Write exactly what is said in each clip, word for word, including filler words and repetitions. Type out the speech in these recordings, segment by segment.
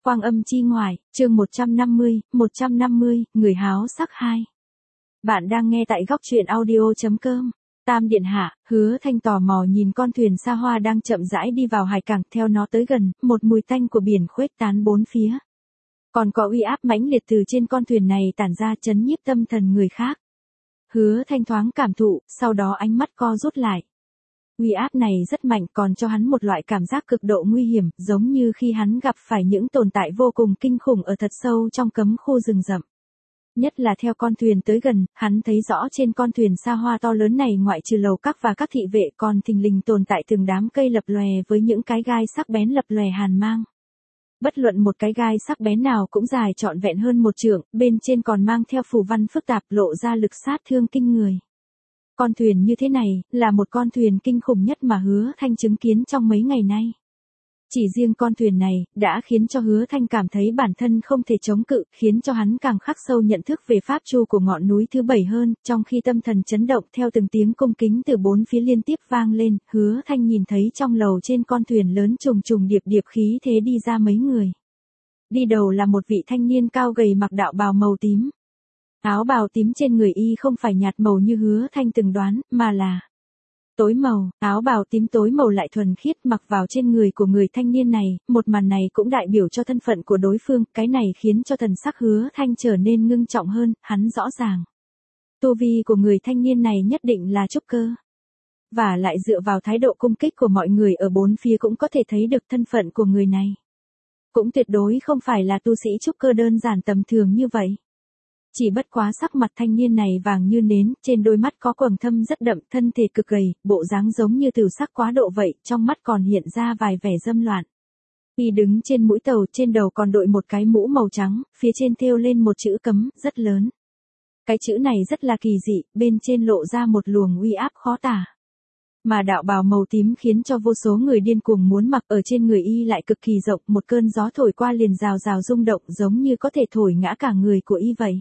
Quang âm chi ngoại, chương một trăm năm mươi, một trăm năm mươi, người háo sắc hai. Bạn đang nghe tại góc truyện audio chấm com. Tam điện hạ, Hứa Thanh tò mò nhìn con thuyền xa hoa đang chậm rãi đi vào hải cảng, theo nó tới gần, một mùi tanh của biển khuếch tán bốn phía. Còn có uy áp mãnh liệt từ trên con thuyền này tản ra chấn nhiếp tâm thần người khác. Hứa Thanh thoáng cảm thụ, sau đó ánh mắt co rút lại. Uy áp này rất mạnh, còn cho hắn một loại cảm giác cực độ nguy hiểm, giống như khi hắn gặp phải những tồn tại vô cùng kinh khủng ở thật sâu trong cấm khu rừng rậm. Nhất là theo con thuyền tới gần, hắn thấy rõ trên con thuyền xa hoa to lớn này ngoại trừ lầu các và các thị vệ còn thình lình tồn tại từng đám cây lập lòe với những cái gai sắc bén lập lòe hàn mang. Bất luận một cái gai sắc bén nào cũng dài trọn vẹn hơn một trượng, bên trên còn mang theo phù văn phức tạp lộ ra lực sát thương kinh người. Con thuyền như thế này, là một con thuyền kinh khủng nhất mà Hứa Thanh chứng kiến trong mấy ngày nay. Chỉ riêng con thuyền này, đã khiến cho Hứa Thanh cảm thấy bản thân không thể chống cự, khiến cho hắn càng khắc sâu nhận thức về pháp chu của ngọn núi thứ bảy hơn, trong khi tâm thần chấn động theo từng tiếng cung kính từ bốn phía liên tiếp vang lên, Hứa Thanh nhìn thấy trong lầu trên con thuyền lớn trùng trùng điệp điệp khí thế đi ra mấy người. Đi đầu là một vị thanh niên cao gầy mặc đạo bào màu tím. Áo bào tím trên người y không phải nhạt màu như Hứa Thanh từng đoán, mà là tối màu. Áo bào tím tối màu lại thuần khiết mặc vào trên người của người thanh niên này, một màn này cũng đại biểu cho thân phận của đối phương, cái này khiến cho thần sắc Hứa Thanh trở nên ngưng trọng hơn, hắn rõ ràng. Tu vi của người thanh niên này nhất định là trúc cơ. Và lại dựa vào thái độ cung kích của mọi người ở bốn phía cũng có thể thấy được thân phận của người này. Cũng tuyệt đối không phải là tu sĩ trúc cơ đơn giản tầm thường như vậy. Chỉ bất quá sắc mặt thanh niên này vàng như nến, trên đôi mắt có quầng thâm rất đậm, thân thể cực gầy, bộ dáng giống như tử sắc quá độ vậy, trong mắt còn hiện ra vài vẻ dâm loạn. Y đứng trên mũi tàu, trên đầu còn đội một cái mũ màu trắng, phía trên thêu lên một chữ cấm, rất lớn. Cái chữ này rất là kỳ dị, bên trên lộ ra một luồng uy áp khó tả. Mà đạo bào màu tím khiến cho vô số người điên cuồng muốn mặc, ở trên người y lại cực kỳ rộng, một cơn gió thổi qua liền rào rào rung động giống như có thể thổi ngã cả người của y vậy.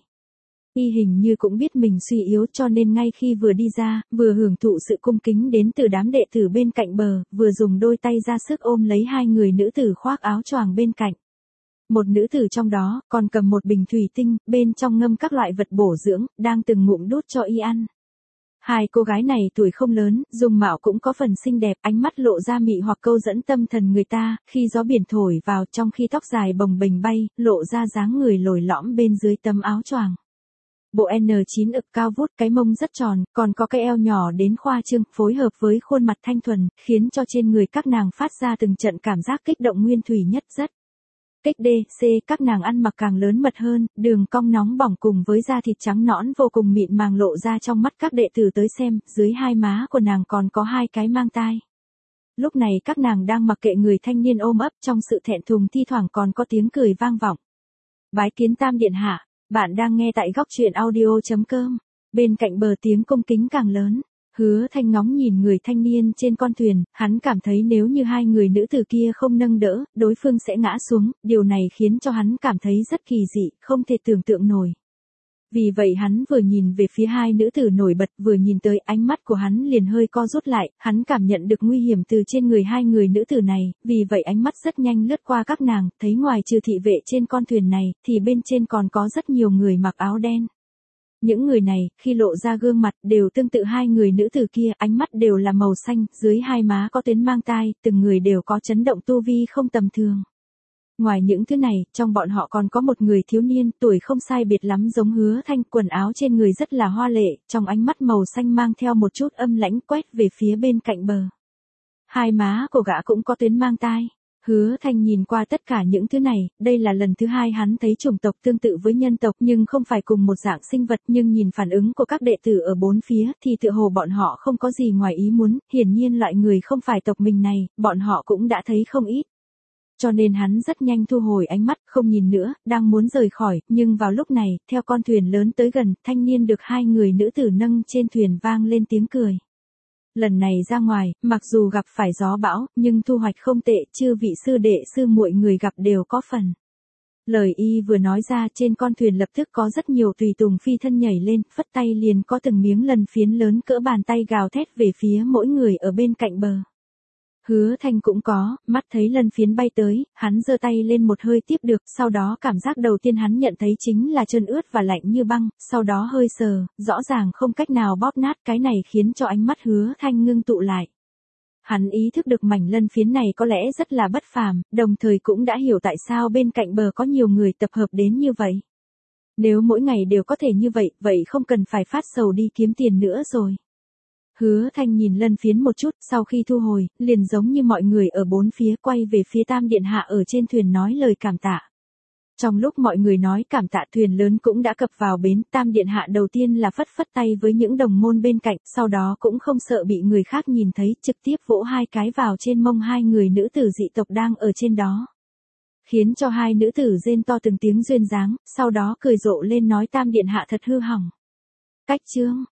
Y hình như cũng biết mình suy yếu, cho nên ngay khi vừa đi ra, vừa hưởng thụ sự cung kính đến từ đám đệ tử bên cạnh bờ, vừa dùng đôi tay ra sức ôm lấy hai người nữ tử khoác áo choàng bên cạnh. Một nữ tử trong đó, còn cầm một bình thủy tinh, bên trong ngâm các loại vật bổ dưỡng, đang từng ngụm đút cho y ăn. Hai cô gái này tuổi không lớn, dung mạo cũng có phần xinh đẹp, ánh mắt lộ ra mị hoặc câu dẫn tâm thần người ta, khi gió biển thổi vào, trong khi tóc dài bồng bềnh bay, lộ ra dáng người lồi lõm bên dưới tấm áo choàng. Bộ en chín ực cao vút, cái mông rất tròn, còn có cái eo nhỏ đến khoa trương, phối hợp với khuôn mặt thanh thuần, khiến cho trên người các nàng phát ra từng trận cảm giác kích động nguyên thủy nhất rất. Cách D, C, các nàng ăn mặc càng lớn mật hơn, đường cong nóng bỏng cùng với da thịt trắng nõn vô cùng mịn màng lộ ra trong mắt các đệ tử tới xem, dưới hai má của nàng còn có hai cái mang tai. Lúc này các nàng đang mặc kệ người thanh niên ôm ấp, trong sự thẹn thùng thi thoảng còn có tiếng cười vang vọng. Bái kiến Tam điện hạ. Bạn đang nghe tại góc truyện audio chấm com. Bên cạnh bờ tiếng cung kính càng lớn. Hứa Thanh ngóng nhìn người thanh niên trên con thuyền, hắn cảm thấy nếu như hai người nữ tử kia không nâng đỡ, đối phương sẽ ngã xuống, điều này khiến cho hắn cảm thấy rất kỳ dị, không thể tưởng tượng nổi. Vì vậy hắn vừa nhìn về phía hai nữ tử nổi bật, vừa nhìn tới, ánh mắt của hắn liền hơi co rút lại, hắn cảm nhận được nguy hiểm từ trên người hai người nữ tử này, vì vậy ánh mắt rất nhanh lướt qua các nàng, thấy ngoài trừ thị vệ trên con thuyền này, thì bên trên còn có rất nhiều người mặc áo đen. Những người này, khi lộ ra gương mặt, đều tương tự hai người nữ tử kia, ánh mắt đều là màu xanh, dưới hai má có tuyến mang tai, từng người đều có chấn động tu vi không tầm thường. Ngoài những thứ này, trong bọn họ còn có một người thiếu niên, tuổi không sai biệt lắm giống Hứa Thanh, quần áo trên người rất là hoa lệ, trong ánh mắt màu xanh mang theo một chút âm lãnh quét về phía bên cạnh bờ. Hai má của gã cũng có tuyến mang tai. Hứa Thanh nhìn qua tất cả những thứ này, đây là lần thứ hai hắn thấy chủng tộc tương tự với nhân tộc nhưng không phải cùng một dạng sinh vật, nhưng nhìn phản ứng của các đệ tử ở bốn phía thì tựa hồ bọn họ không có gì ngoài ý muốn, hiển nhiên loại người không phải tộc mình này, bọn họ cũng đã thấy không ít. Cho nên hắn rất nhanh thu hồi ánh mắt, không nhìn nữa, đang muốn rời khỏi, nhưng vào lúc này, theo con thuyền lớn tới gần, thanh niên được hai người nữ tử nâng trên thuyền vang lên tiếng cười. Lần này ra ngoài, mặc dù gặp phải gió bão, nhưng thu hoạch không tệ, chư vị sư đệ sư muội người gặp đều có phần. Lời y vừa nói ra, trên con thuyền lập tức có rất nhiều tùy tùng phi thân nhảy lên, phất tay liền có từng miếng lần phiến lớn cỡ bàn tay gào thét về phía mỗi người ở bên cạnh bờ. Hứa Thanh cũng có, mắt thấy lân phiến bay tới, hắn giơ tay lên một hơi tiếp được, sau đó cảm giác đầu tiên hắn nhận thấy chính là trơn ướt và lạnh như băng, sau đó hơi sờ, rõ ràng không cách nào bóp nát, cái này khiến cho ánh mắt Hứa Thanh ngưng tụ lại. Hắn ý thức được mảnh lân phiến này có lẽ rất là bất phàm, đồng thời cũng đã hiểu tại sao bên cạnh bờ có nhiều người tập hợp đến như vậy. Nếu mỗi ngày đều có thể như vậy, vậy không cần phải phát sầu đi kiếm tiền nữa rồi. Hứa Thanh nhìn lân phiến một chút, sau khi thu hồi, liền giống như mọi người ở bốn phía quay về phía Tam Điện Hạ ở trên thuyền nói lời cảm tạ. Trong lúc mọi người nói cảm tạ, thuyền lớn cũng đã cập vào bến, Tam Điện Hạ đầu tiên là phất phất tay với những đồng môn bên cạnh, sau đó cũng không sợ bị người khác nhìn thấy, trực tiếp vỗ hai cái vào trên mông hai người nữ tử dị tộc đang ở trên đó. Khiến cho hai nữ tử rên to từng tiếng duyên dáng, sau đó cười rộ lên nói Tam Điện Hạ thật hư hỏng. Cách chương